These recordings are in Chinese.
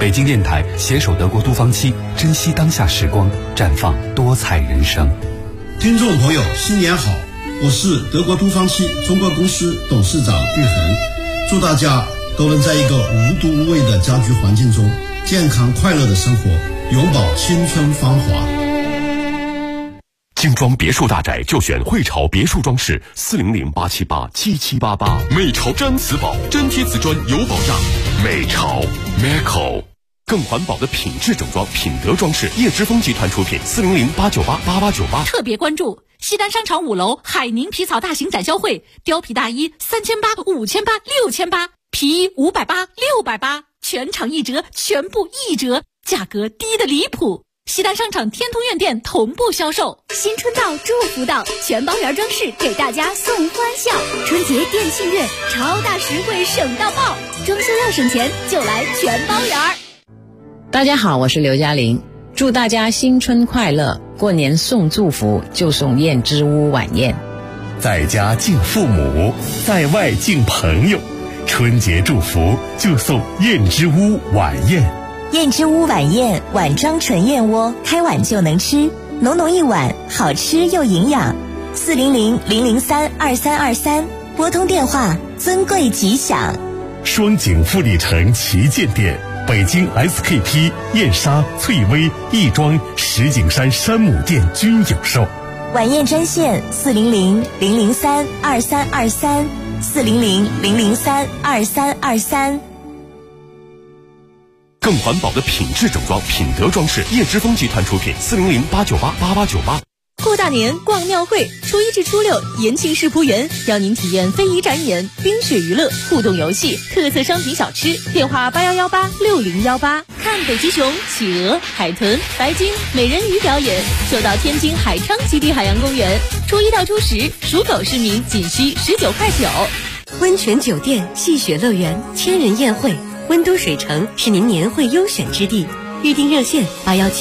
北京电台携手德国都芳期，珍惜当下时光，绽放多彩人生。 听众朋友，新年好！我是德国都芳期中国公司董事长玉恒，祝大家都能在一个无毒无味的家居环境中健康快乐的生活，永葆青春芳华。 精装别墅大宅就选汇潮别墅装饰，400-878-7788，美潮毡瓷宝，真贴瓷砖有保障。美潮 Meco， 更环保的品质整装，品德装饰，叶之峰集团出品，400-898-8898。 特别关注西单商场5楼海宁皮草大型展销会，貂皮大衣3800、5800、6800，皮衣580、680，全场1折，全部1折，价格低得离谱。西单商场天通苑店同步销售。 新春到，祝福到，全包圆装饰给大家送欢笑。春节店庆月，超大实惠省到爆，装修要省钱就来全包圆。 大家好，我是刘嘉玲，祝大家新春快乐，过年送祝福就送燕之屋晚宴。 在家敬父母，在外敬朋友，春节祝福就送燕之屋晚宴。 燕之屋晚宴，碗装纯燕窝，开碗就能吃，浓浓一碗，好吃又营养。400-003-2323，拨通电话，尊贵吉祥。 双井富力城旗舰店，北京 SKP、燕莎、翠微、亦庄、石景山山姆店均有售。 晚宴专线400-003-2323，400-003-2323。 更环保的品质整装，品德装饰，叶之峰集团出品，400-898-8898。 过大年逛庙会，初1至初6，延庆世仆园邀您体验非遗展演、冰雪娱乐、互动游戏、特色商品小吃。电话8118-6018。看北极熊、企鹅、海豚、白鲸、美人鱼表演，就到天津海昌基地海洋公园。初1到初10，属狗市民仅需19.9块。 温泉酒店、戏雪乐园、千人宴会，温都水城是您年会优选之地。预订热线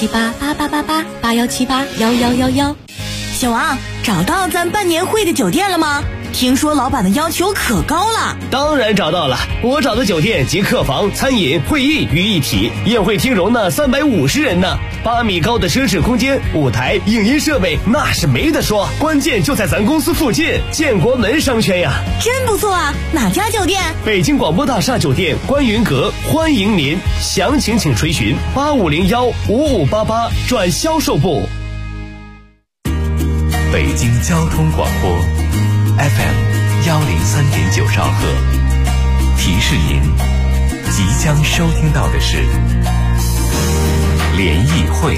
81788888，81781111。 小王，找到咱办年会的酒店了吗？听说老板的要求可高了。 当然找到了，我找的酒店集客房、餐饮、会议于一体，宴会厅容纳350人呢，8米高的奢侈空间，舞台、影音设备那是没得说，关键就在咱公司附近，建国门商圈呀。 真不错啊，哪家酒店？ 北京广播大厦酒店观云阁，欢迎您，详情请垂询8501-5588转销售部。 北京交通广播 FM103.9兆赫，提示您即将收听到的是联谊会。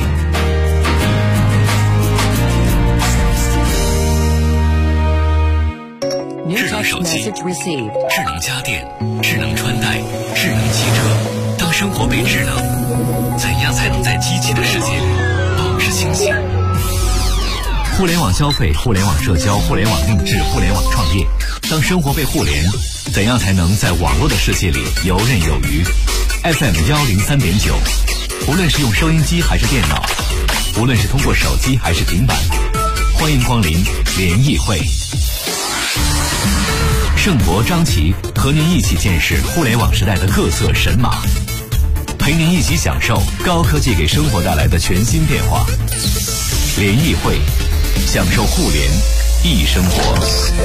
智能手机、智能家电、智能穿戴、智能汽车，当生活被智能，怎样才能在机器的世界里保持清醒？互联网消费、互联网社交、互联网定制、互联网创业，当生活被互联，怎样才能在网络的世界里游刃有余？ FM103.9，无论是用收音机还是电脑，无论是通过手机还是平板，欢迎光临联谊会。盛博、张琪和您一起见识互联网时代的各色神马，陪您一起享受高科技给生活带来的全新变化。联谊会，享受互联易生活。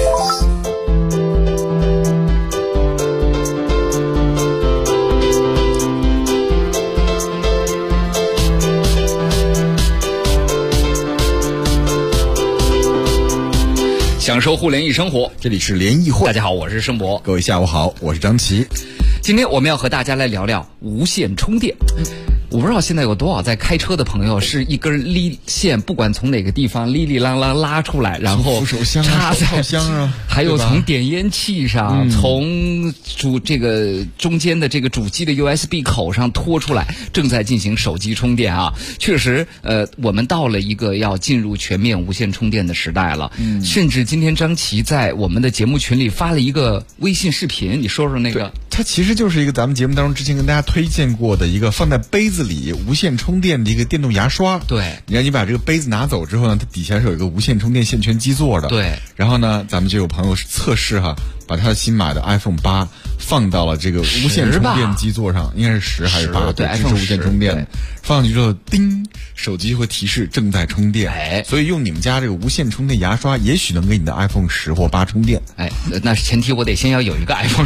享受互联易生活， 这里是联谊会。 大家好，我是盛博。 各位下午好，我是张琪。 今天我们要和大家来聊聊无线充电。我不知道现在有多少在开车的朋友是一根离线，不管从哪个地方哩哩啷啷拉出来，然后插在箱啊， 还有从点烟器上，从这个中间的这个主机的 USB 口上拖出来，正在进行手机充电啊。确实，我们到了一个要进入全面无线充电的时代了。甚至今天张琪在我们的节目群里发了一个微信视频，你说说那个。 它其实就是一个咱们节目当中之前跟大家推荐过的一个放在杯子里无线充电的一个电动牙刷。 对， 你看你把这个杯子拿走之后呢，它底下是有一个无线充电线圈基座的。 对， 然后呢，咱们就有朋友是测试哈， 把他新买的 iPhone 8放到了这个无线充电基座上，应该是10还是8？ 对， 支持无线充电。放上去之后，叮，手机会提示正在充电。所以用你们家这个无线充电牙刷，也许能给你的 iPhone 10或8充电。 那是前提，我得先要有一个 iPhone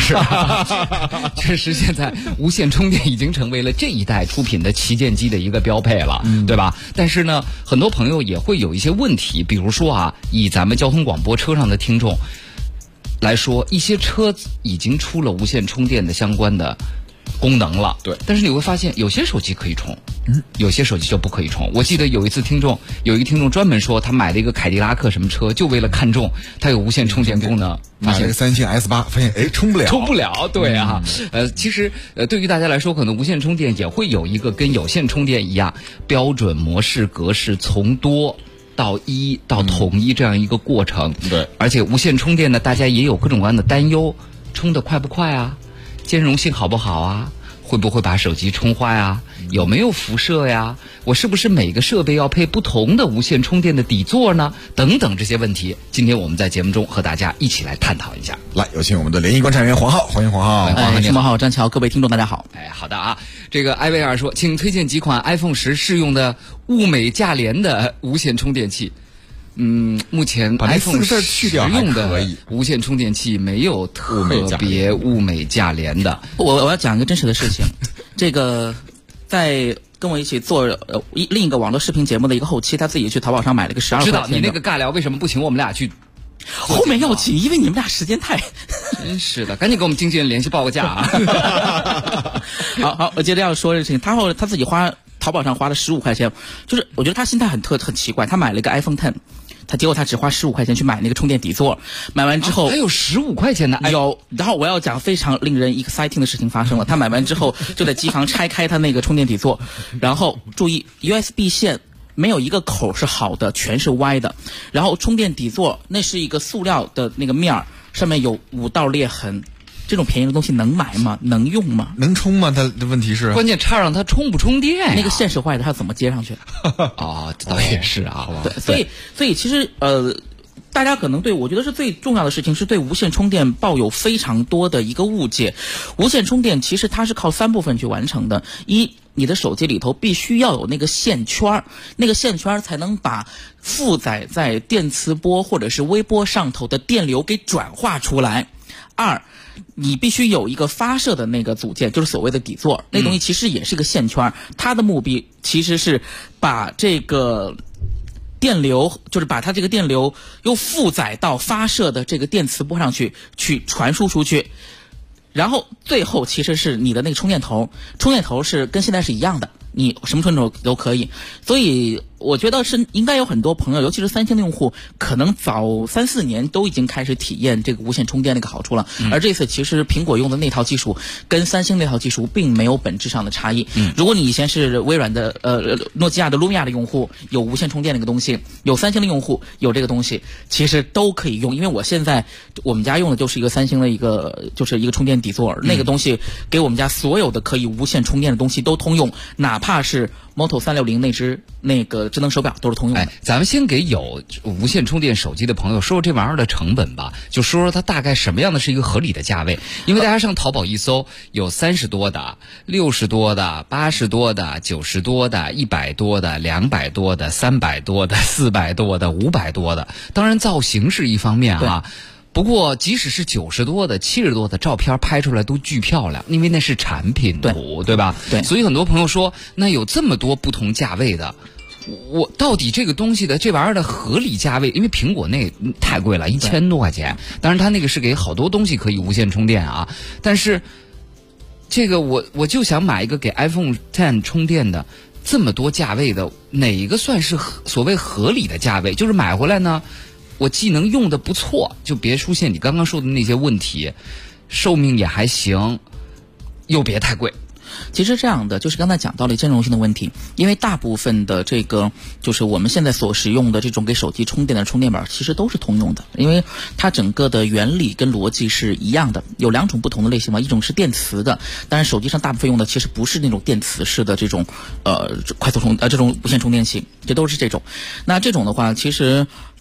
10。确实，现在无线充电已经成为了这一代出品的旗舰机的一个标配了，对吧？但是呢，很多朋友也会有一些问题，比如说啊，以咱们交通广播车上的听众来说，一些车已经出了无线充电的相关的功能了， 对。 但是你会发现，有些手机可以充，有些手机就不可以充。我记得有一个听众专门说，他买了一个凯迪拉克什么车，就为了看中它有无线充电功能， 买了个三星 S8，发现充不了， 对啊。其实对于大家来说，可能无线充电也会有一个跟有线充电一样标准模式格式，从多到一到统一这样一个过程。 对， 而且无线充电呢，大家也有各种各样的担忧，充得快不快啊？兼容性好不好啊？会不会把手机充坏啊？有没有辐射呀？我是不是每个设备要配不同的无线充电的底座呢？等等这些问题，今天我们在节目中和大家一起来探讨一下。 来，有请我们的联谊观察员黄浩，欢迎黄浩。 主持人好，张乔，各位听众大家好。 好的啊，这个艾薇儿说，请推荐几款 iPhone 10适用的物美价廉的无线充电器。目前 iPhone 10用的无线充电器没有特别物美价廉的。 我要讲一个真实的事情，这个在跟我一起做另一个网络视频节目的一个后期，他自己去淘宝上买了个12块钱的。 知道你那个尬聊为什么不请我们俩去？ 后面要请，因为你们俩时间太…… 真是的，赶紧跟我们经纪人联系报个价啊！ 好，我接着要说这事情，他自己淘宝上花了15块钱，就是我觉得他心态很奇怪，他买了一个 iPhone X。结果他只花15块钱去买那个充电底座，买完之后还有15块钱的有。然后我要讲非常令人 exciting 的事情发生了，他买完之后就在机房拆开他那个充电底座，然后注意 USB 线没有一个口是好的，全是歪的。然后充电底座那是一个塑料的那个面儿，上面有5道裂痕。这种便宜的东西能买吗？能用吗？ 能充吗？它的问题是， 关键插上它充不充电呀？ 那个线是坏的，它怎么接上去？ 这倒也是啊。 对，所以其实大家可能我觉得是最重要的事情是对无线充电抱有非常多的一个误解。无线充电其实它是靠3部分去完成的：一，你的手机里头必须要有那个线圈，那个线圈才能把负载在电磁波或者是微波上头的电流给转化出来；二，你必须有一个发射的那个组件，就是所谓的底座，那东西其实也是个线圈，它的目的其实是把这个电流，就是把它这个电流又负载到发射的这个电磁波上去传输出去。然后最后其实是你的那个充电头是跟现在是一样的，你什么充电头都可以。所以我觉得是应该有很多朋友，尤其是三星的用户，可能早3-4年都已经开始体验这个无线充电的一个好处了。而这次其实苹果用的那套技术跟三星那套技术并没有本质上的差异。如果你以前是微软的诺基亚的 Lumia 的用户，有无线充电那个东西，有三星的用户有这个东西，其实都可以用。因为我们家用的就是一个三星的一个充电底座，那个东西给我们家所有的可以无线充电的东西都通用，哪怕是 Moto 360那个智能手表都是通用的。 咱们先给有无线充电手机的朋友说说这玩意儿的成本吧，就说说它大概什么样的是一个合理的价位。因为大家上淘宝一搜，有30多的、60多的、80多的、90多的、100多的、200多的、300多的、400多的、500多的。当然造型是一方面啊，不过即使是90多的、70多的，照片拍出来都巨漂亮，因为那是产品图，对吧？ 对。 所以很多朋友说，那有这么多不同价位的，我到底这个东西的这玩意儿的合理价位？因为苹果那太贵了，1000多块钱。当然，它那个是给好多东西可以无线充电啊。但是这个我就想买一个给 iPhone X 充电的，这么多价位的，哪一个算是所谓合理的价位？就是买回来呢，我既能用的不错，就别出现你刚刚说的那些问题，寿命也还行，又别太贵。 其实这样的就是刚才讲到了兼容性的问题，因为大部分的这个就是我们现在所使用的这种给手机充电的充电板其实都是通用的，因为它整个的原理跟逻辑是一样的。有2种不同的类型嘛，一种是电磁的，当然手机上大部分用的其实不是那种电磁式的这种快速这种无线充电器，这都是这种。那这种的话其实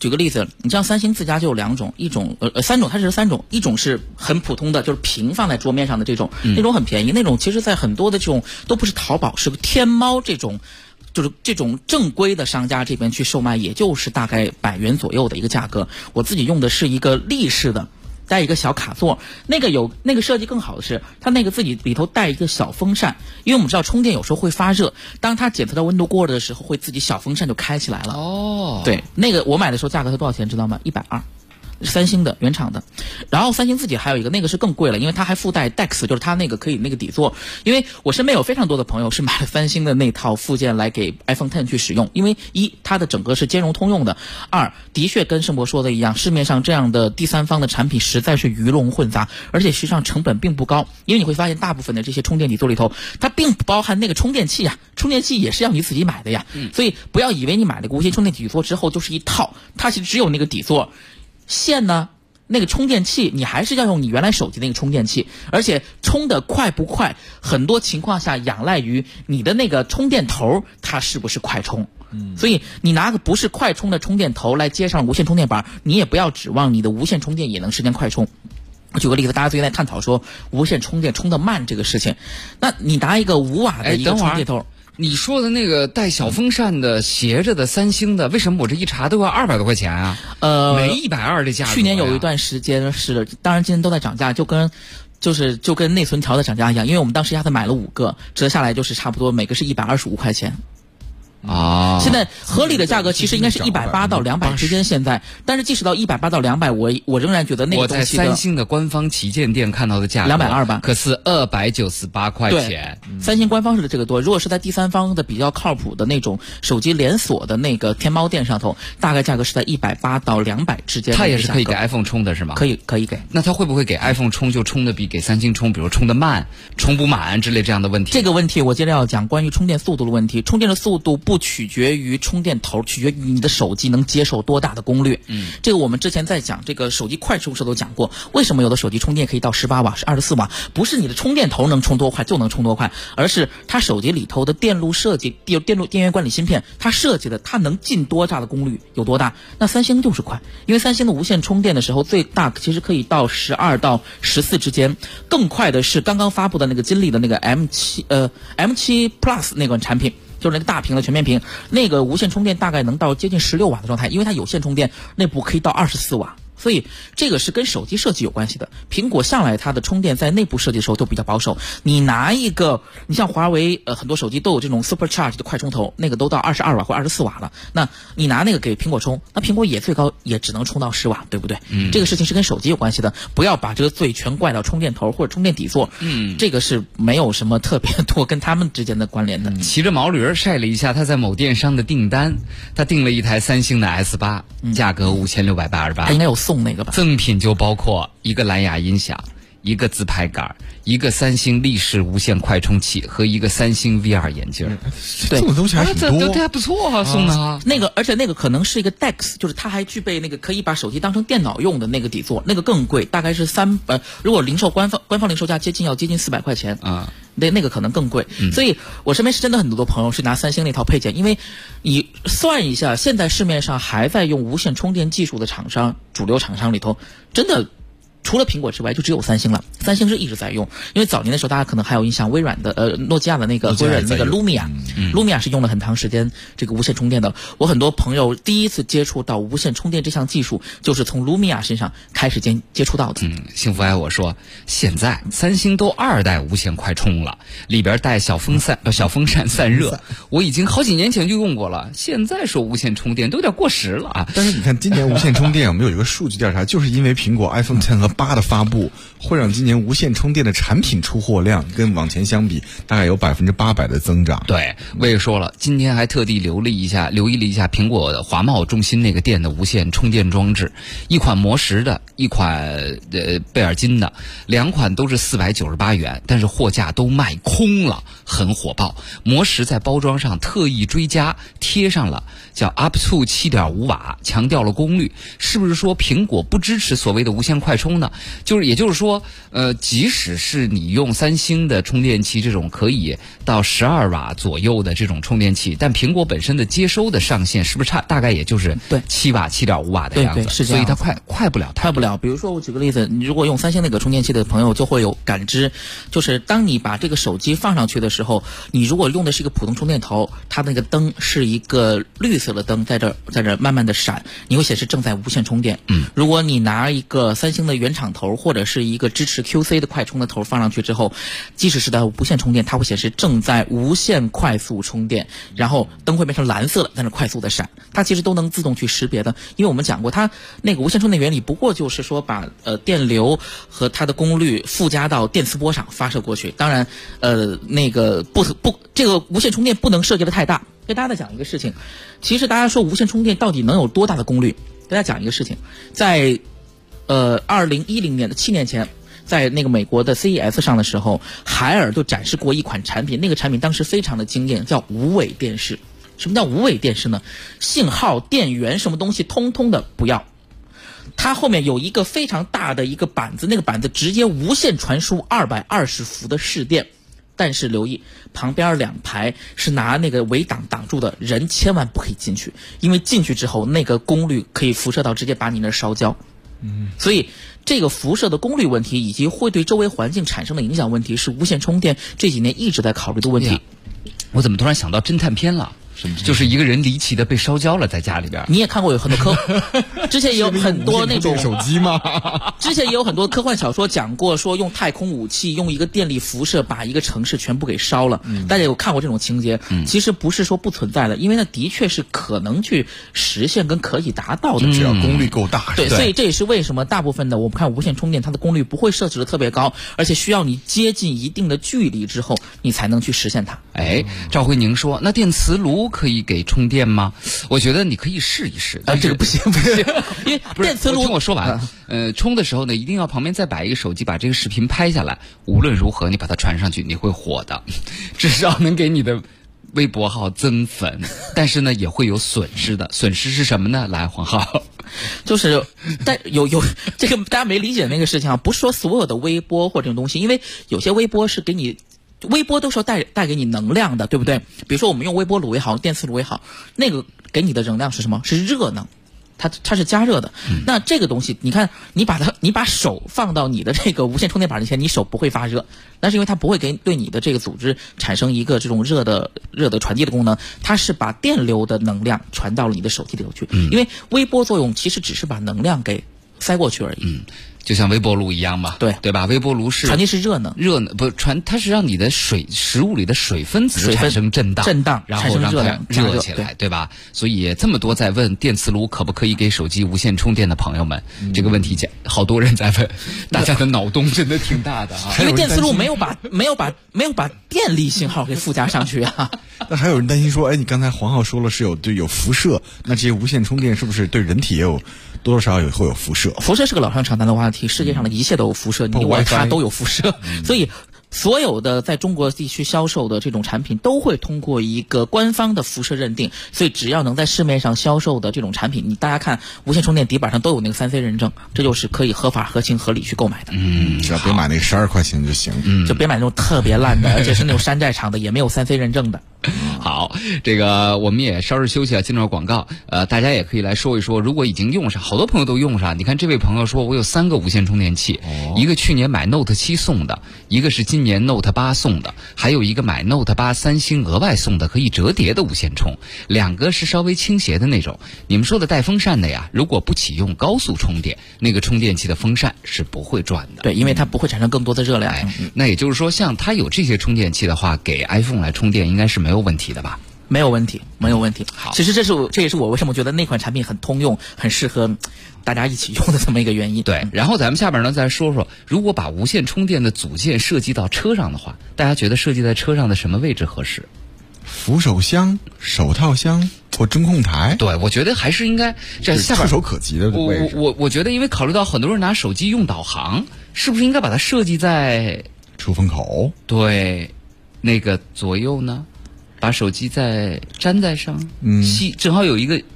举个例子，你像三星自家就有2种，3种，它是3种，一种是很普通的，就是平放在桌面上的这种，那种很便宜，那种其实在很多的这种都不是淘宝，是天猫这种。就是这种正规的商家这边去售卖，也就是大概100元左右的一个价格。我自己用的是一个立式的，带一个小卡座，那个设计更好的是，它那个自己里头带一个小风扇，因为我们知道充电有时候会发热，当它检测到温度过热的时候，会自己小风扇就开起来了。哦，对，那个我买的时候价格是多少钱知道吗？120。三星的原厂的，然后三星自己还有一个，那个是更贵了，因为它还附带 DeX， 就是它那个可以那个底座。因为我身边有非常多的朋友是买了三星的那套附件来给 iPhone X 去使用，因为一它的整个是兼容通用的，二的确跟盛博说的一样，市面上这样的第三方的产品实在是鱼龙混杂，而且实际上成本并不高，因为你会发现大部分的这些充电底座里头，它并不包含那个充电器呀，充电器也是要你自己买的呀，所以不要以为你买了个无线充电底座之后就是一套，它其实只有那个底座。线呢，那个充电器你还是要用你原来手机那个充电器，而且充的快不快，很多情况下仰赖于你的那个充电头它是不是快充。所以你拿个不是快充的充电头来接上无线充电板，你也不要指望你的无线充电也能实现快充。我举个例子，大家最近在探讨说无线充电充得慢这个事情，那你拿一个5瓦的一个充电头。 你说的那个带小风扇的斜着的三星的，为什么我这一查都要200多块钱啊？没120的价格。 去年有一段时间是的，当然今年都在涨价，就跟内存条的涨价一样，因为我们当时一下子买了5个，折下来就是差不多每个是125块钱。 啊， 现在合理的价格其实应该是180到200之间，现在，但是即使到180到200，我仍然觉得那个东西我在三星的官方旗舰店看到的价格 220吧， 可是298块钱。 三星官方是这个多，如果是在第三方的比较靠谱的那种手机连锁的那个天猫店上头，大概价格是在180到200之间。 它也是可以给 iPhone 充的是吗？ 可以给。 那它会不会给 iPhone 充就充的比给三星充，比如充的慢、充不满之类这样的问题？ 这个问题我接着要讲关于充电速度的问题。充电的速度不取决于充电头，取决于你的手机能接受多大的功率。这个我们之前在讲这个手机快充时都讲过，为什么有的手机充电可以到18瓦、是24瓦？不是你的充电头能充多快就能充多快，而是它手机里头的电路设计、电源管理芯片，它设计的它能进多大的功率有多大。那三星就是快，因为三星的无线充电的时候最大其实可以到12到14之间，更快的是刚刚发布的那个金立的那个 M7 Plus 那款产品。就是那个大屏的全面屏，那个无线充电大概能到接近16瓦的状态，因为它有线充电内部可以到24瓦，所以这个是跟手机设计有关系的。苹果向来它的充电在内部设计的时候都比较保守，你拿一个，你像华为很多手机都有这种 Supercharge 的快充头，那个都到22瓦或24瓦了，那你拿那个给苹果充，那苹果也最高也只能充到10瓦，对不对？这个事情是跟手机有关系的，不要把这个罪全怪到充电头或者充电底座，这个是没有什么特别多跟他们之间的关联的。 骑着毛驴晒了一下他在某电商的订单，他订了一台三星的 S8，价格5688， 他应该有送那个吧？ 赠品就包括一个蓝牙音响、一个自拍杆、一个三星立式无线快充器和一个三星 VR 眼镜。 对， 送的东西还挺多， 这还不错啊，送的啊。 那个，而且那个可能是一个 DeX， 就是它还具备那个可以把手机当成电脑用的那个底座，那个更贵，大概是如果官方零售价接近400块钱啊。那个可能更贵，所以我身边是真的很多朋友是拿三星那套配件，因为你算一下，现在市面上还在用无线充电技术的厂商，主流厂商里头，真的除了苹果之外就只有三星了。三星是一直在用，因为早年的时候大家可能还有印象，微软的诺基亚的那个微软那个 Lumia 是用了很长时间这个无线充电的。我很多朋友第一次接触到无线充电这项技术，就是从 Lumia 身上开始接触到的。 幸福爱我说，现在三星都2代无线快充了，里边带小风扇散热，我已经好几年前就用过了。现在说无线充电都有点过时了啊。 但是你看今年无线充电我们有一个数据调查，就是因为苹果 iPhone X 和8的发布，会让今年无线充电的产品出货量跟往前相比大概有800%的增长。 对，我也说了，今天还特地留意了一下苹果的华贸中心那个店的无线充电装置，一款磨石的，一款贝尔金的，2款都是498元，但是货架都卖空了，很火爆。磨石在包装上特意追加贴上了叫 up to 7.5瓦，强调了功率，是不是说苹果不支持所谓的无线快充呢？ 呢？也就是说，即使是你用三星的充电器这种可以到12瓦左右的这种充电器，但苹果本身的接收的上限是不是大概也就是7瓦、7.5瓦的样子？ 对，是这样。 所以它快不了。 比如说我举个例子，你如果用三星那个充电器的朋友就会有感知，就是当你把这个手机放上去的时候，你如果用的是一个普通充电头，它那个灯是一个绿色的灯，在这慢慢的闪，你会显示正在无线充电。如果你拿一个三星的原厂头或者是一个支持 QC 的快充的头放上去之后，即使是在无线充电，它会显示正在无线快速充电，然后灯会变成蓝色的，在那快速的闪，它其实都能自动去识别的。因为我们讲过，它那个无线充电原理不过就是说把电流和它的功率附加到电磁波上发射过去。当然这个无线充电不能设计的太大。给大家再讲一个事情，其实大家说无线充电到底能有多大的功率？给大家讲一个事情，在2010年的7年前，在那个美国的 CES 上的时候，海尔就展示过一款产品，那个产品当时非常的惊艳，叫无尾电视。什么叫无尾电视呢？信号、电源什么东西通通的不要，它后面有一个非常大的一个板子，那个板子直接无线传输220伏的市电。但是留意，旁边2排是拿那个围挡挡住的，人千万不可以进去，因为进去之后那个功率可以辐射到直接把你那烧焦。所以这个辐射的功率问题以及会对周围环境产生的影响问题，是无线充电这几年一直在考虑的问题。 我怎么突然想到侦探片了？就是一个人离奇的被烧焦了，在家里边。 你也看过有很多之前也有很多那种手机吗？ 之前也有很多科幻小说讲过，说用太空武器，用一个电力辐射把一个城市全部给烧了。大家有看过这种情节？其实不是说不存在的，因为那的确是可能去实现跟可以达到的， 只要功率够大。 对，所以这也是为什么大部分的我们看无线充电，它的功率不会设置的特别高，而且需要你接近一定的距离之后，你才能去实现它。 赵慧宁说，那电磁炉可以给充电吗？我觉得你可以试一试，但这个不行，因为电磁炉听我说完。充的时候呢，一定要旁边再摆一个手机，把这个视频拍下来。无论如何，你把它传上去，你会火的，至少能给你的微博号增粉，但是呢，也会有损失的。损失是什么呢？来，黄浩。 但有这个大家没理解那个事情啊，不是说所有的微波或这种东西，因为有些微波是给你。微波都是要带给你能量的，对不对？比如说我们用微波炉也好，电磁炉也好，那个给你的能量是什么？是热能，它是加热的。那这个东西，你看，你把手放到你的这个无线充电板之前，你手不会发热，但是因为它不会对你的这个组织产生一个这种热的传递的功能，它是把电流的能量传到了你的手机里头去。因为微波作用其实只是把能量给塞过去而已。 就像微波炉一样嘛，对吧？微波炉是传递是热能不传，它是让你的食物里的水分子产生震荡，然后让它热起来，对吧？所以这么多在问电磁炉可不可以给手机无线充电的朋友们，这个问题好多人在问，大家的脑洞真的挺大的啊！ 因为电磁炉没有把电力信号给附加上去啊。 那还有人担心说，你刚才黄浩说了是有辐射，那这些无线充电是不是对人体也有多多少少会有辐射？ 辐射是个老生常谈的话题，世界上的一切都有辐射，你我他都有辐射，所以所有的在中国地区销售的这种产品都会通过一个官方的辐射认定，所以只要能在市面上销售的这种产品，大家看无线充电底板上都有那个3C 认证，这就是可以合法合情合理去购买的。 只要别买那个12块钱就行。 就别买那种特别烂的，而且是那种山寨厂的，也没有3C 认证的。 好，这个我们也稍事休息啊，进入广告。大家也可以来说一说，如果已经用上，好多朋友都用上。你看这位朋友说，我有3个无线充电器，一个去年买 Note 7送的，一个是今年 Note 8送的，还有一个买 Note 8三星额外送的可以折叠的无线充，2个是稍微倾斜的那种。你们说的带风扇的呀，如果不启用高速充电，那个充电器的风扇是不会转的。 对，因为它不会产生更多的热量。 那也就是说，像它有这些充电器的话，给 iPhone 来充电应该是没有问题的吧？ 没有问题。好，其实这也是我为什么觉得那款产品很通用，很适合大家一起用的这么一个原因。 对，然后咱们下边呢再说说，如果把无线充电的组件设计到车上的话，大家觉得设计在车上的什么位置合适？ 扶手箱、手套箱或中控台？ 对，我觉得还是应该在下边触手可及的位置。 我觉得，因为考虑到很多人拿手机用导航，是不是应该把它设计在出风口？ 对，那个左右呢？把手机再粘在上，正好有一个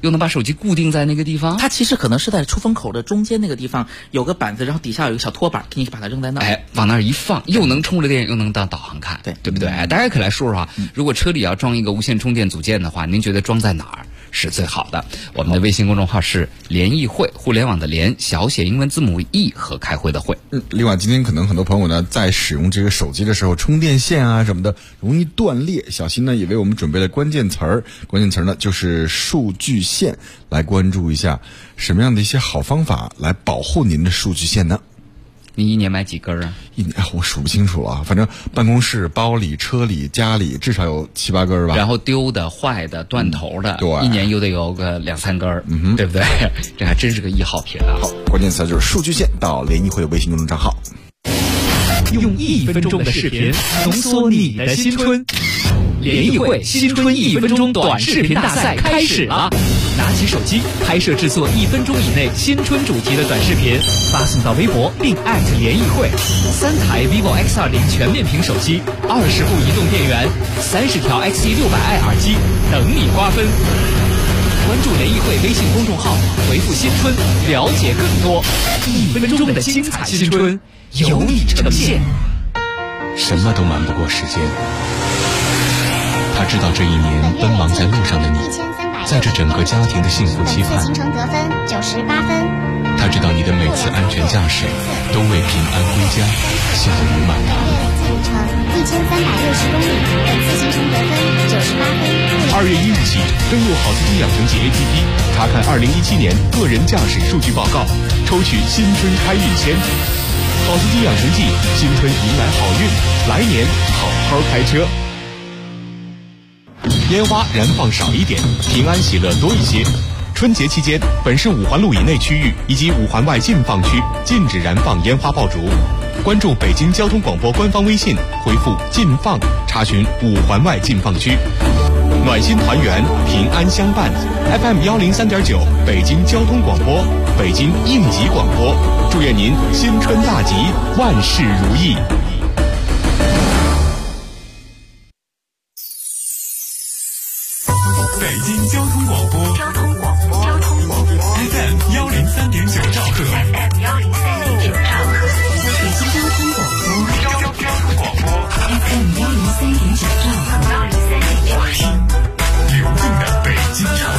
又能把手机固定在那个地方。 它其实可能是在出风口的中间那个地方有个板子，然后底下有一个小拖板，给你把它扔在那。 哎，往那儿一放，又能充着电，又能当导航看，对不对？大家可以来说说啊，如果车里要装一个无线充电组件的话，您觉得装在哪儿是最好的？我们的微信公众号是联谊会，互联网的联，小写英文字母 E 和开会的会。 另外，今天可能很多朋友呢在使用这个手机的时候，充电线啊什么的容易断裂，小新呢也为我们准备了关键词儿，关键词呢就是数据线，来关注一下什么样的一些好方法来保护您的数据线呢？ 你一年买几根啊？ 一年我数不清楚了，反正办公室、包里、车里、家里至少有7、8根吧。 然后丢的、坏的、断头的， 对， 一年又得有个2、3根，对不对？这还真是个1号品啊！ 好，关键词就是数据线，到联谊会微信公众账号。 用1分钟的视频浓缩你的新春。联谊会新春1分钟短视频大赛开始了！拿起手机拍摄制作1分钟以内新春主题的短视频，发送到微博并联谊会。3台 vivo X20全面屏手机，20部移动电源，30条 XE600i 耳机等你瓜分。关注联谊会微信公众号，回复新春了解更多。1分钟的精彩新春由你呈现。 什么都瞒不过时间。他知道这一年奔忙在路上的你，在这整个家庭的幸福期盼。 行程得分98分。 他知道你的每次安全驾驶都为平安归家笑语满堂。 路程1360公里，本次行程得分98分。 2月1日起，登录好司机养成记 APP， 查看2017年个人驾驶数据报告，抽取新春开运签。好司机养成记，新春迎来好运，来年好好开车。烟花燃放少一点，平安喜乐多一些。春节期间，本市5环路以内区域以及5环外禁放区禁止燃放烟花爆竹。关注北京交通广播官方微信，回复“禁放”查询5环外禁放区。暖心团圆，平安相伴。FM 103.9，北京交通广播，北京应急广播，祝愿您新春大吉，万事如意。 北京交通广播，FM 103.9兆赫。北京交通广播，FM 103.9兆赫。听流动的北京城。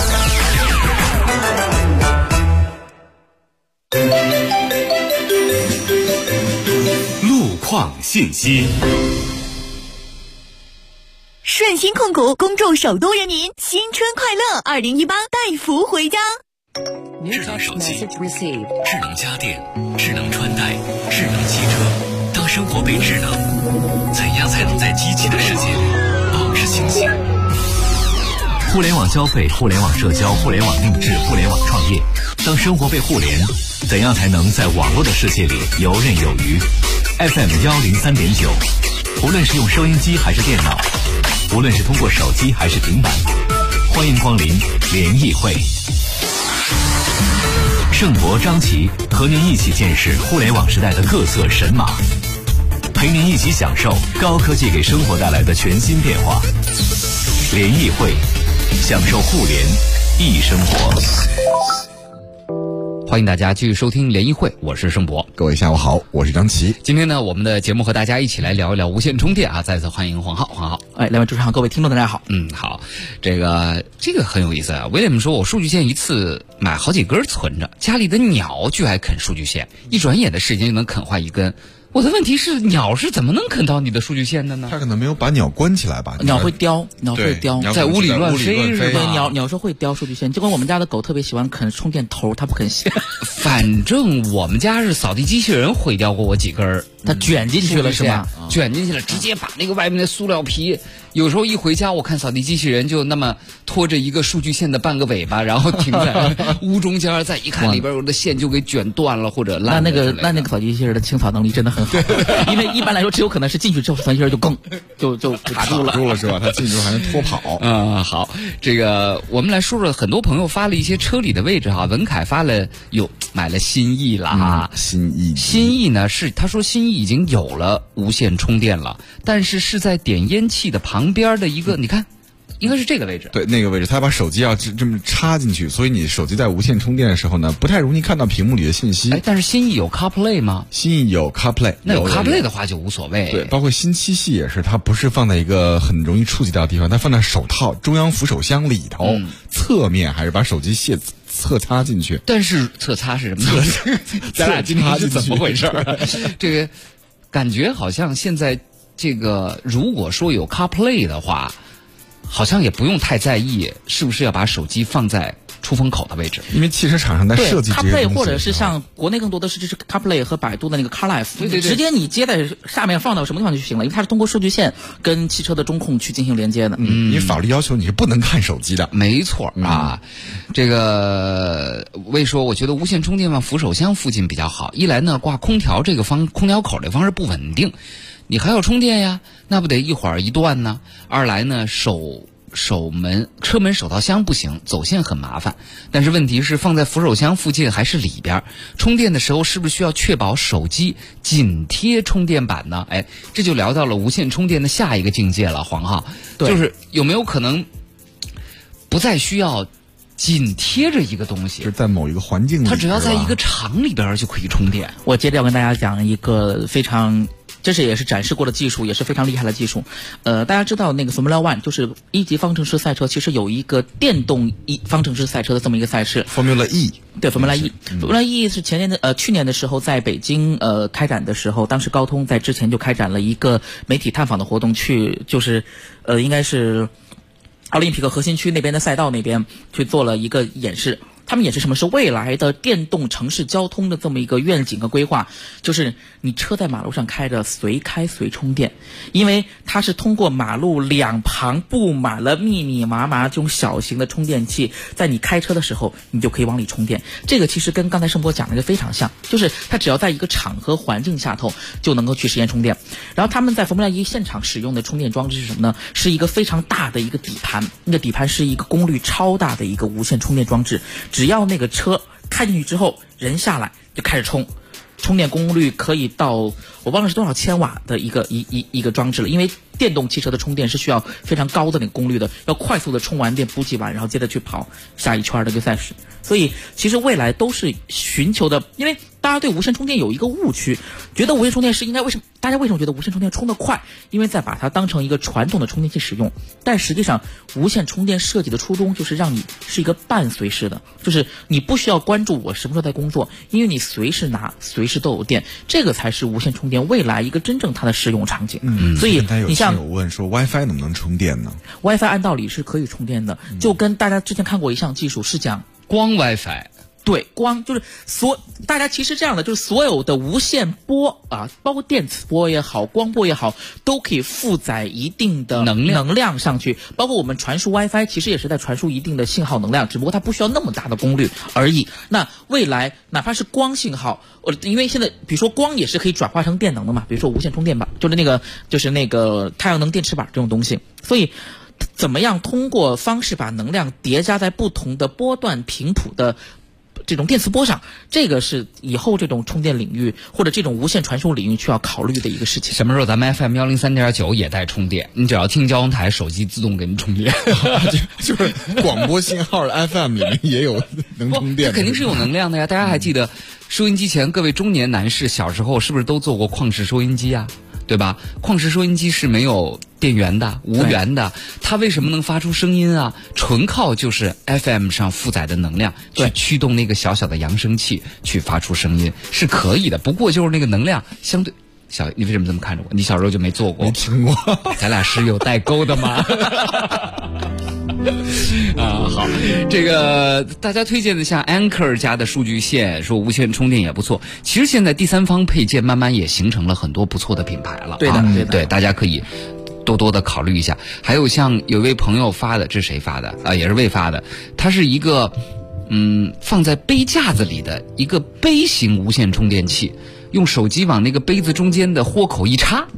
路况信息。 顺鑫控股恭祝首都人民新春快乐，2018带福回家。 智能手机、智能家电、智能穿戴、智能汽车，当生活被智能，怎样才能在机器的世界里保持清醒？互联网消费、互联网社交、互联网定制、互联网创业，当生活被互联，怎样才能在网络的世界里游刃有余？ FM 103.9，无论是用收音机还是电脑，无论是通过手机还是平板，欢迎光临联谊会。盛博、张琪和您一起见识互联网时代的各色神马，陪您一起享受高科技给生活带来的全新变化。联谊会，享受互联易生活。 欢迎大家继续收听联谊会，我是盛博。 各位下午好，我是张琪。 今天呢，我们的节目和大家一起来聊一聊无线充电啊！再次欢迎黄浩，黄浩。 哎，两位主持人好，各位听众大家好。 好，这个很有意思啊。威廉姆说，我数据线一次买好几根存着，家里的鸟巨爱啃数据线，一转眼的时间就能啃坏一根。我的问题是，鸟是怎么能啃到你的数据线的呢？ 它可能没有把鸟关起来吧？ 鸟会叼，鸟会叼， 在屋里乱飞是吧？ 鸟说会叼数据线，就跟我们家的狗特别喜欢啃充电头，它不啃线。 反正我们家是扫地机器人毁掉过我几根， 它卷进去了是吧？ 卷进去了，直接把那个外面的塑料皮。有时候一回家，我看扫地机器人就那么拖着一个数据线的半个尾巴，然后停在屋中间，再一看里边有的线就给卷断了或者烂了。 那个扫地机器人的清扫能力真的很好，因为一般来说只有可能是进去之后扫地机器人就卡住了是吧？它进去之后还能拖跑。 好，这个我们来说说，很多朋友发了一些车里的位置哈。文凯发了买了新意了哈，新意呢是他说新意已经有了无线充电了，但是在点烟器的旁边的一个，你看应该是这个位置。 对，那个位置，它把手机要这么插进去，所以你手机在无线充电的时候呢，不太容易看到屏幕里的信息。 但是新意有 CarPlay 吗？ 新意有 CarPlay， 那有 CarPlay 的话就无所谓。 对，包括新7系也是，它不是放在一个很容易触及到的地方，它放在手套中央扶手箱里头，侧面还是把手机侧插进去。 但是侧插是什么东西？咱俩今天是怎么回事啊？这个感觉好像现在这个如果说有 CarPlay 的话，好像也不用太在意是不是要把手机放在出风口的位置， 因为汽车厂商在设计这些 CarPlay 或者是像国内更多的是 CarPlay 和百度的那个 CarLife， 对， 直接你接在下面放到什么地方就行了，因为它是通过数据线跟汽车的中控去进行连接的。 因为法律要求你是不能看手机的。 没错啊，这个为说我觉得无线充电放扶手箱附近比较好，一来呢挂空调这个空调口这方式不稳定，你还要充电呀，那不得一会儿一断呢？二来呢车门手套箱不行，走线很麻烦。但是问题是放在扶手箱附近还是里边，充电的时候是不是需要确保手机紧贴充电板呢？这就聊到了无线充电的下一个境界了，黄浩，就是有没有可能不再需要紧贴着一个东西， 就是在某一个环境里， 它只要在一个厂里边就可以充电。 我接着要跟大家讲一个非常，这是也是展示过的技术，也是非常厉害的技术。大家知道那个 Formula One 就是1级方程式赛车，其实有一个电动方程式赛车的这么一个赛事 Formula E。 对 Formula E，Formula E 是去年的时候在北京开展的时候，当时高通在之前就开展了一个媒体探访的活动，就是应该是奥林匹克核心区那边的赛道那边去做了一个演示。他们演示什么是未来的电动城市交通的这么一个愿景和规划，就是你车在马路上开着随开随充电，因为它是通过马路两旁布满了密密麻麻这种小型的充电器，在你开车的时候你就可以往里充电。这个其实跟刚才盛波讲的就非常像，就是它只要在一个场合环境下头就能够去实现充电。然后他们在Formula E现场使用的充电装置是什么呢？是一个非常大的一个底盘，那个底盘是一个功率超大的一个无线充电装置，只要那个车开进去之后，人下来就开始充电功率可以到我忘了是多少千瓦的一个装置了，因为电动汽车的充电是需要非常高的那个功率的，要快速的充完电补给完，然后接着去跑下一圈的一个赛事。所以其实未来都是寻求的，因为大家对无线充电有一个误区，觉得无线充电是应该大家为什么觉得无线充电充得快？因为在把它当成一个传统的充电器使用，但实际上无线充电设计的初衷就是让你是一个伴随式的，就是你不需要关注我什么时候在工作，因为你随时拿随时都有电，这个才是无线充电未来一个真正它的使用场景。所以你像有问说 WiFi 能不能充电呢？ WiFi 按道理是可以充电的，就跟大家之前看过一项技术是讲光 WiFi。 对，光就是大家其实这样的，就是所有的无线波啊，包括电磁波也好，光波也好，都可以负载一定的能量上去。包括我们传输 WiFi， 其实也是在传输一定的信号能量，只不过它不需要那么大的功率而已。那未来哪怕是光信号，因为现在比如说光也是可以转化成电能的嘛，比如说无线充电板，就是那个太阳能电池板这种东西，所以怎么样通过方式把能量叠加在不同的波段频谱的这种电磁波上，这个是以后这种充电领域或者这种无线传输领域需要考虑的一个事情。 什么时候咱们 FM 103.9也带充电？你只要听交通台，手机自动给你充电。 就是广播信号的 FM 里面也有能充电的， 这肯定是有能量的呀。大家还记得收音机前各位中年男士小时候是不是都做过旷式收音机啊？对吧？旷式收音机是没有电源的，无源的，它为什么能发出声音啊？纯靠就是 FM 上负载的能量去驱动那个小小的扬声器去发出声音，是可以的。不过就是那个能量相对小，你为什么这么看着我？你小时候就没做过？ 没听过， 咱俩是有代沟的吗？好，这个大家推荐的像 Anker 家的数据线，说无线充电也不错。其实现在第三方配件慢慢也形成了很多不错的品牌了。 对的， 对，大家可以多多的考虑一下。还有像有位朋友发的，这是谁发的啊？也是魏发的，它是一个放在杯架子里的一个杯型无线充电器，用手机往那个杯子中间的豁口一插，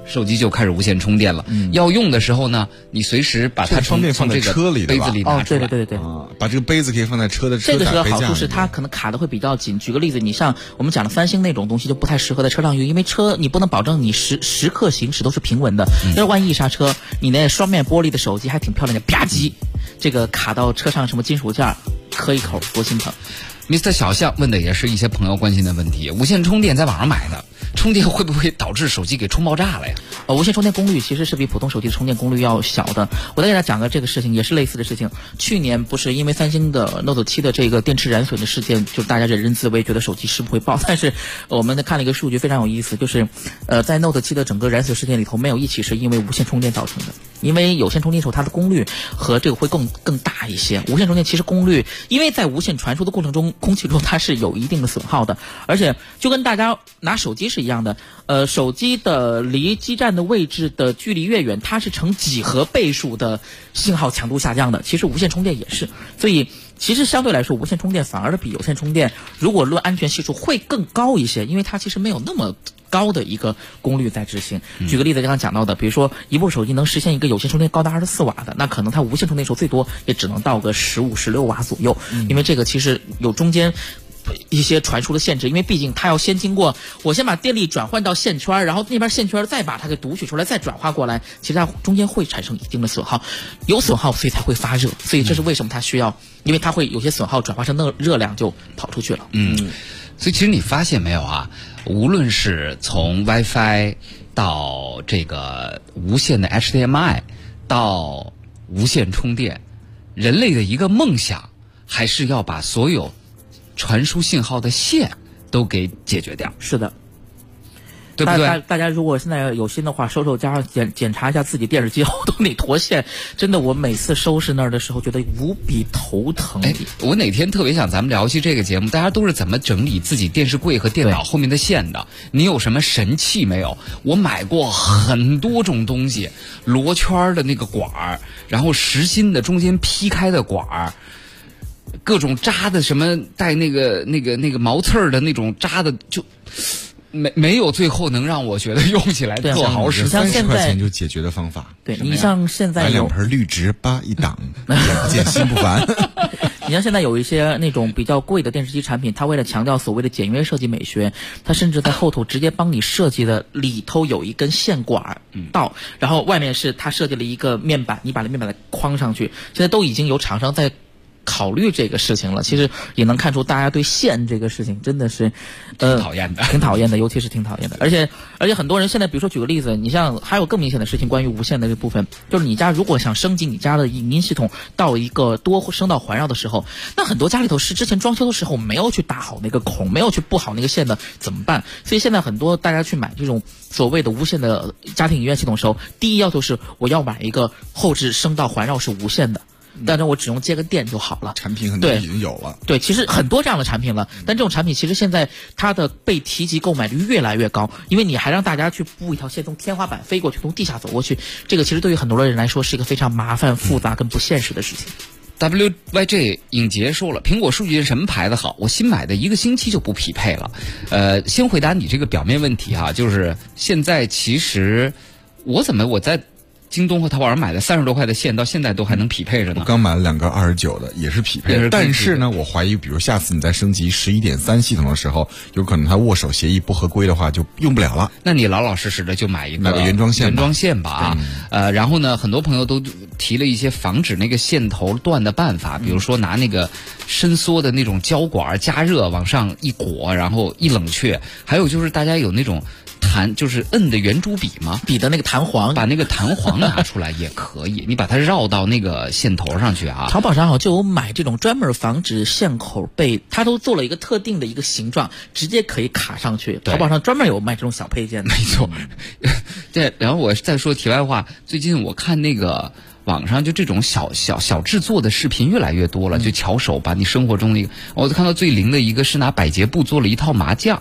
手机就开始无线充电了。要用的时候呢，你随时把它方便放在车里的杯子里拿出来。 对， 把这个杯子可以放在车的这个是个好处，是它可能卡的会比较紧。举个例子，你像我们讲的三星那种东西就不太适合在车上用，因为车你不能保证你时刻行驶都是平稳的。要是万一一刹车，你那双面玻璃的手机还挺漂亮的，吧唧，这个卡到车上什么金属件，磕一口多心疼。 Mr. 小象问的也是一些朋友关心的问题，无线充电在网上买的，充电会不会导致手机给充爆炸了呀？ 无线充电功率其实是比普通手机的充电功率要小的。我再给大家讲个这个事情，也是类似的事情。去年不是因为三星的 Note 7的这个电池燃损的事件，就大家人人自危，觉得手机是不会爆。但是我们看了一个数据非常有意思，就是在 Note 7的整个燃损事件里头，没有一起是因为无线充电造成的。因为有线充电手它的功率和这个会更大一些，无线充电其实功率，因为在无线传输的过程中，空气中它是有一定的损耗的，而且就跟大家拿手机是一样的，手机的离基站的位置的距离越远，它是呈几何倍数的信号强度下降的。其实无线充电也是，所以其实相对来说，无线充电反而比有线充电，如果论安全系数会更高一些，因为它其实没有那么高的一个功率在执行。举个例子，刚刚讲到的，比如说一部手机能实现一个有线充电高达24瓦的，那可能它无线充电时候最多也只能到个15、16瓦左右，因为这个其实有中间一些传输的限制，因为毕竟它要先经过我先把电力转换到线圈，然后那边线圈再把它给读取出来，再转化过来，其实它中间会产生一定的损耗，有损耗所以才会发热，所以这是为什么它需要，因为它会有些损耗转化成那热量就跑出去了。 所以其实你发现没有啊，无论是从 WiFi 到这个无线的 HDMI 到无线充电，人类的一个梦想还是要把所有传输信号的线都给解决掉。 是的， 对不对？ 大家如果现在有心的话，收家检查一下自己电视机后头那坨线，真的我每次收拾那儿的时候觉得无比头疼。 我哪天特别想咱们聊一期这个节目，大家都是怎么整理自己电视柜和电脑后面的线的？你有什么神器没有？我买过很多种东西，罗圈的那个管儿，然后实心的中间劈开的管儿，各种扎的什么带那个毛刺儿的那种扎的，就没有最后能让我觉得用起来特好使。 30块钱就解决的方法。 对，你像现在买2盆绿植扒一挡，眼不见心不烦。 你像现在有一些那种比较贵的电视机产品，它为了强调所谓的简约设计美学，它甚至在后头直接帮你设计的里头有一根线管道，然后外面是它设计了一个面板，你把那面板再框上去。现在都已经有厂商在考虑这个事情了，其实也能看出大家对线这个事情真的是挺讨厌的，尤其是挺讨厌的。而且很多人现在，比如说举个例子，你像还有更明显的事情，关于无线的这部分，就是你家如果想升级你家的影音系统到一个多声道环绕的时候，那很多家里头是之前装修的时候没有去打好那个孔，没有去布好那个线的，怎么办？所以现在很多大家去买这种所谓的无线的家庭影院系统的时候，第一要求是我要买一个后置声道环绕是无线的。但是我只用接个电就好了。 产品很多已经有了。 对，其实很多这样的产品了，但这种产品其实现在它的被提及购买率越来越高，因为你还让大家去布一条线从天花板飞过去，从地下走过去，这个其实对于很多的人来说是一个非常麻烦、复杂跟不现实的事情。 WYJ 影杰说了，苹果数据是什么牌子好？我新买的1个星期就不匹配了。先回答你这个表面问题哈，就是现在其实我在京东和淘宝上买的30多块的线，到现在都还能匹配着呢。 我刚买了2个29的，也是匹配的。但是呢，我怀疑，比如下次你再升级11.3系统的时候，有可能它握手协议不合规的话，就用不了了。 那你老老实实的就买个原装线吧。然后呢，很多朋友都提了一些防止那个线头断的办法，比如说拿那个伸缩的那种胶管加热往上一裹，然后一冷却。还有就是大家有那种就是摁的圆珠笔嘛， 笔的那个弹簧， 把那个弹簧拿出来也可以，你把它绕到那个线头上去啊。 淘宝上好就有买这种专门防止线口被，它都做了一个特定的一个形状，直接可以卡上去。淘宝上专门有卖这种小配件的。 没错。对，然后我再说题外话，最近我看那个网上就这种小制作的视频越来越多了，就巧手把你生活中的一个，我看到最灵的一个是拿百洁布做了一套麻将。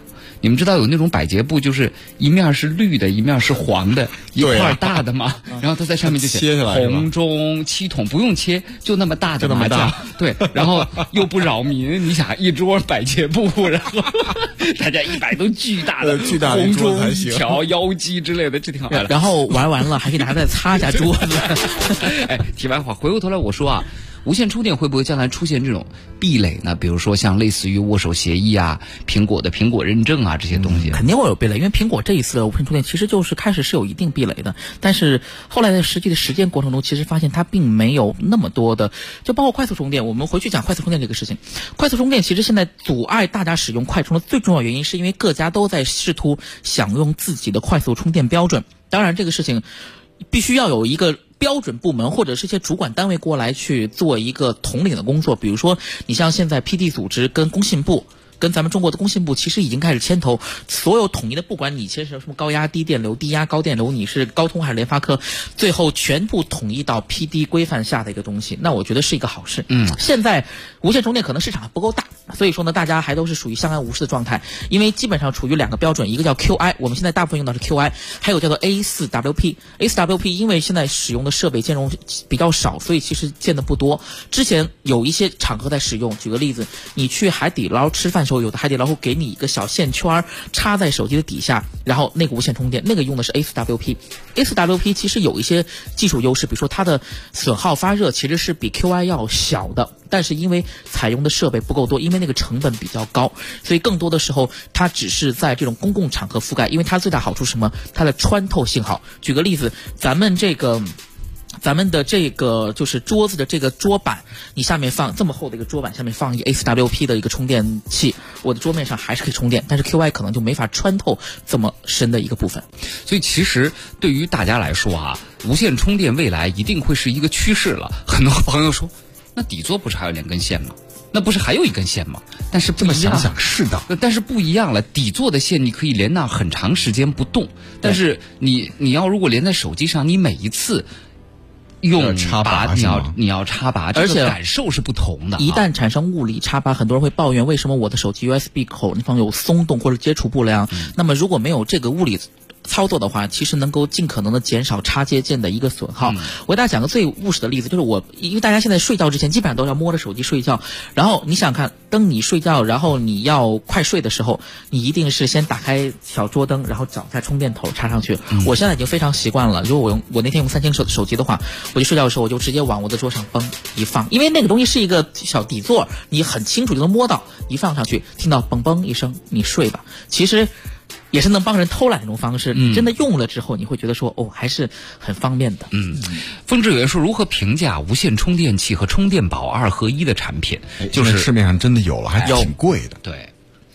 你们知道有那种百洁布，就是一面是绿的，一面是黄的，一块大的嘛，然后它在上面就写红中7筒，不用切，就那么大的麻将，对，然后又不扰民，你想一桌百洁布，然后大家一摆都巨大的红中一条腰肌之类的，这挺好的。 然后玩完了还可以拿再擦一下桌子。 哎，题外话，回过头来我说啊，无线充电会不会将来出现这种壁垒呢？比如说像类似于握手协议啊、苹果的苹果认证啊这些东西， 肯定会有壁垒，因为苹果这一次的无线充电其实就是开始是有一定壁垒的，但是后来在实际的实践过程中，其实发现它并没有那么多的，就包括快速充电。我们回去讲快速充电这个事情，快速充电其实现在阻碍大家使用快充的最重要原因，是因为各家都在试图享用自己的快速充电标准。当然，这个事情必须要有一个标准部门或者是一些主管单位过来去做一个统领的工作。比如说你像现在 PD 组织跟工信部跟咱们中国的工信部其实已经开始牵头，所有统一的，不管你其实什么高压低电流、低压高电流，你是高通还是联发科，最后全部统一到 PD 规范下的一个东西，那我觉得是一个好事。现在无线充电可能市场还不够大，所以说呢，大家还都是属于相安无事的状态，因为基本上处于2个标准，一个叫 QI， 我们现在大部分用到是 QI， 还有叫做 A4WP。A4WP 因为现在使用的设备兼容比较少，所以其实见的不多。之前有一些场合在使用，举个例子，你去海底捞吃饭时候，有的海底捞会给你一个小线圈插在手机的底下，然后那个无线充电，那个用的是 A4WP。A4WP 其实有一些技术优势，比如说它的损耗发热其实是比 QI 要小的，但是因为采用的设备不够多，因为那个成本比较高，所以更多的时候它只是在这种公共场合覆盖。因为它最大好处是什么？它的穿透性好。举个例子，咱们的这个就是桌子的这个桌板，你下面放这么厚的一个桌板，下面放一个 A4WP 的一个充电器，我的桌面上还是可以充电，但是 QI 可能就没法穿透这么深的一个部分。 所以其实对于大家来说啊，无线充电未来一定会是一个趋势了。很多朋友说，那底座不是还有2根线吗？那不是还有1根线吗？但是不一样， 这么想想是的， 但是不一样了。底座的线你可以连那很长时间不动，但是你要如果连在手机上，你每一次用插拔你要插拔， 而且这个感受是不同的。 一旦产生物理插拔，很多人会抱怨为什么我的手机 USB 口那方有松动或者接触不良。那么如果没有这个物理操作的话，其实能够尽可能的减少插接件的一个损耗。我给大家讲个最务实的例子，就是因为大家现在睡觉之前基本上都要摸着手机睡觉，然后你想看，当你睡觉然后你要快睡的时候，你一定是先打开小桌灯，然后找一下充电头插上去。我现在已经非常习惯了，如果我那天用3000手机的话，我就睡觉的时候我就直接往我的桌上嘣一放，因为那个东西是一个小底座，你很清楚就能摸到，一放上去听到嘣嘣一声，你睡吧。其实也是能帮人偷懒的一种方式。真的用了之后，你会觉得说，还是很方便的。 风志远说，如何评价无线充电器和充电宝2合1的产品？就是市面上真的有了，还挺贵的。 对，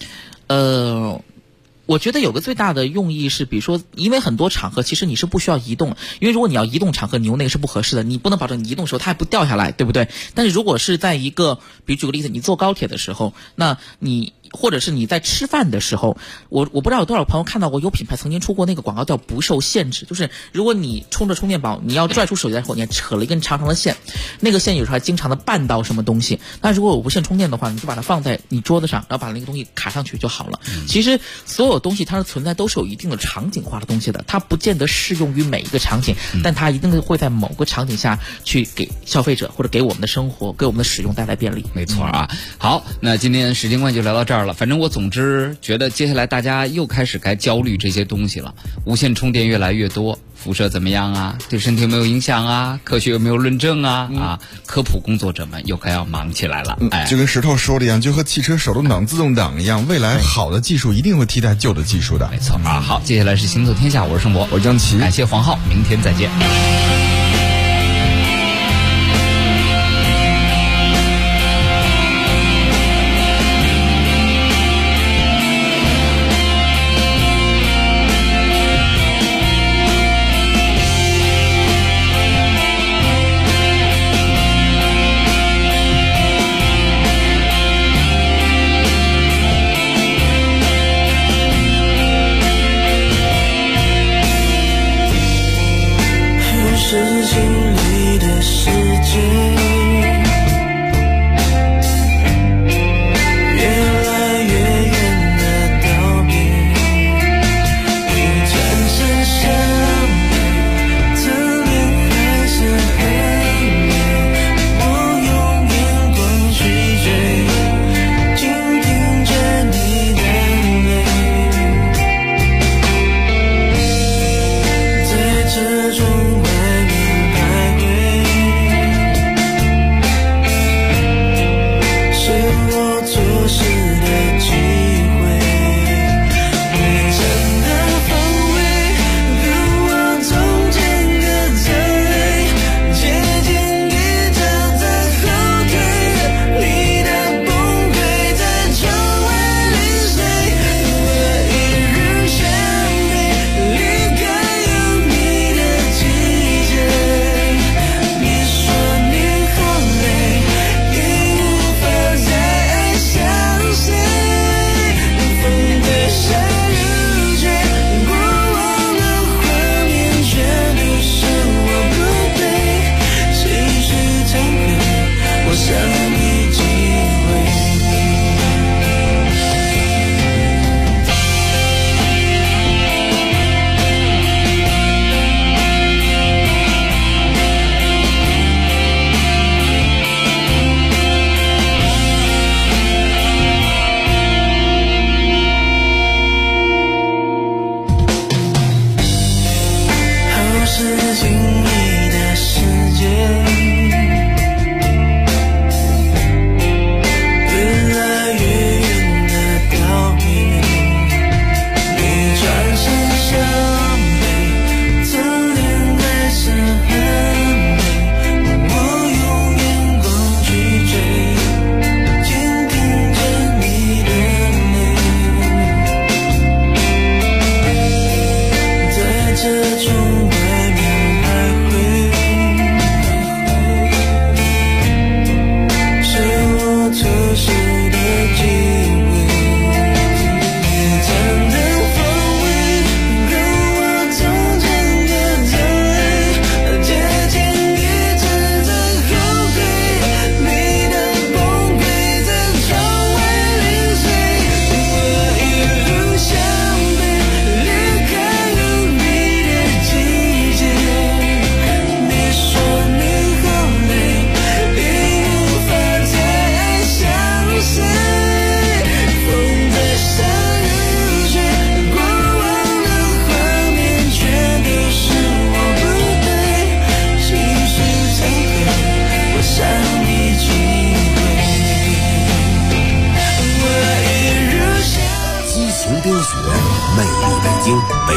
我觉得有个最大的用意是，比如说，因为很多场合其实你是不需要移动，因为如果你要移动场合，你用那个是不合适的，你不能保证你移动的时候它还不掉下来，对不对？但是如果是在一个，比如举个例子，你坐高铁的时候，那你或者是你在吃饭的时候，我不知道有多少朋友看到过，有品牌曾经出过那个广告叫不受限制，就是如果你充着充电宝，你要拽出手机来后，你还扯了一根长长的线，那个线有时候还经常的绊到什么东西。那如果有无线充电的话，你就把它放在你桌子上，然后把那个东西卡上去就好了。其实所有东西它的存在都是有一定的场景化的东西的，它不见得适用于每一个场景，但它一定会在某个场景下去给消费者或者给我们的生活、给我们的使用带来便利。 没错啊。好，那今天时间关系就聊到这儿了。反正我总之觉得接下来大家又开始该焦虑这些东西了。无线充电越来越多，辐射怎么样啊？对身体有没有影响啊？科学有没有论证啊？科普工作者们又该要忙起来了。 就跟石头说的一样，就和汽车手动挡、自动挡一样，未来好的技术一定会替代旧的技术的。 没错啊。好，接下来是行走天下，我是盛博， 我是张琪， 感谢黄浩，明天再见。 是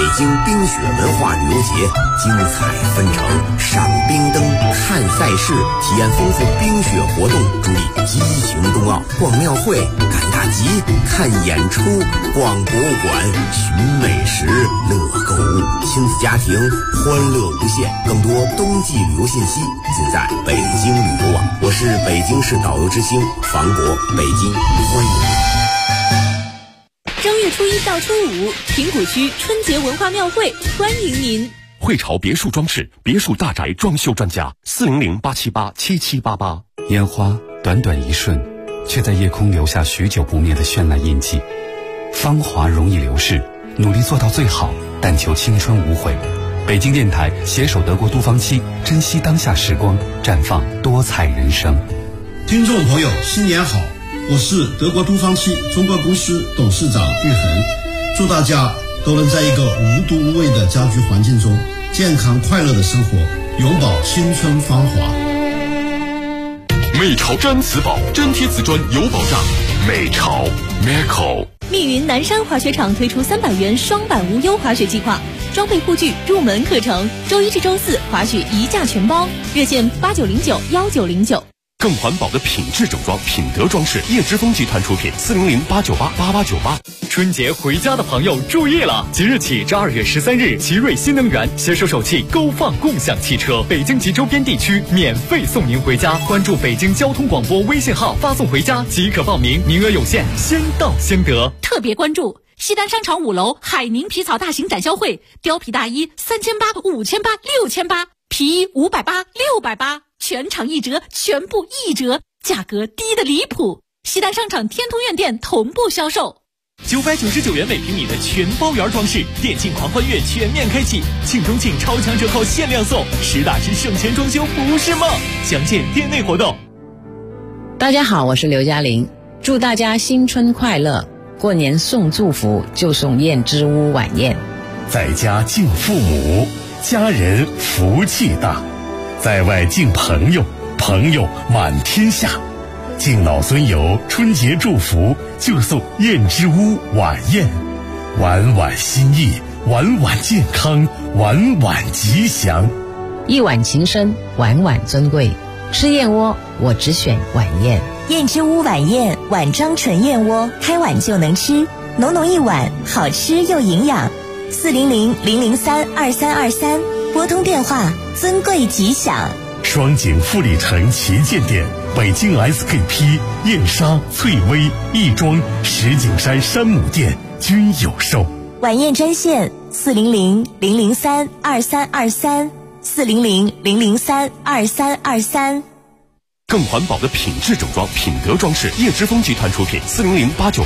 京冰雪文化旅游节精彩纷呈，赏冰灯、看赛事，体验丰富冰雪活动，助力激情冬奥。逛庙会、赶大集、看演出，逛博物馆、寻美食、乐购物，亲子家庭欢乐无限。更多冬季旅游信息尽在北京旅游网。我是北京市导游之星房博，北京欢迎你。 正月初1到初5，平谷区春节文化庙会欢迎您。 汇潮别墅装饰，别墅大宅装修专家，400-878-7788。 烟花短短一瞬，却在夜空留下许久不灭的绚烂印记。芳华容易流逝，努力做到最好，但求青春无悔。北京电台携手德国都芳期，珍惜当下时光，绽放多彩人生。 听众朋友，新年好！我是德国都芳期中国公司董事长玉恒，祝大家都能在一个无毒无味的家居环境中健康快乐的生活，永葆青春芳华。 美潮毡瓷宝，粘贴瓷砖有保障。美潮 Meco。 密云南山滑雪场推出300元双板无忧滑雪计划，装备护具、入门课程，周1至周4滑雪1价全包，热线89091909。 更环保的品质整装，品德装饰，叶之峰集团出品，400-898-8898。 春节回家的朋友注意了，即日起至2月13日，奇瑞新能源携手首汽勾放共享汽车，北京及周边地区免费送您回家。关注北京交通广播微信号，发送回家即可报名，名额有限，先到先得。 特别关注西单商场5楼海宁皮草大型展销会，貂皮大衣3800、5800、6800，皮衣580、680，全场1折，全部1折，价格低得离谱。西单商场天通苑店同步销售。 999元每平米的全包圆装饰，电竞狂欢月全面开启，庆中庆超强折扣限量送，实打实省钱装修不是梦。详见店内活动。 大家好，我是刘嘉玲，祝大家新春快乐！过年送祝福就送燕之屋晚宴， 在家敬父母，家人福气大；在外敬朋友，朋友满天下。敬老孙友春节祝福就送燕之屋晚宴，晚晚心意，晚晚健康，晚晚吉祥。 一碗情深，晚晚尊贵。吃燕窝我只选晚宴。 燕之屋晚宴，碗装纯燕窝，开碗就能吃，浓浓一碗，好吃又营养。400-003-2323，拨通电话，尊贵吉祥。 双井富里城旗舰店，北京 SKP、燕莎、翠微、亦庄、石景山山姆店均有售。 晚宴专线400-003-2323。400-003-2323。 更环保的品质整装，品德装饰，叶之峰集团出品，400-898-8898。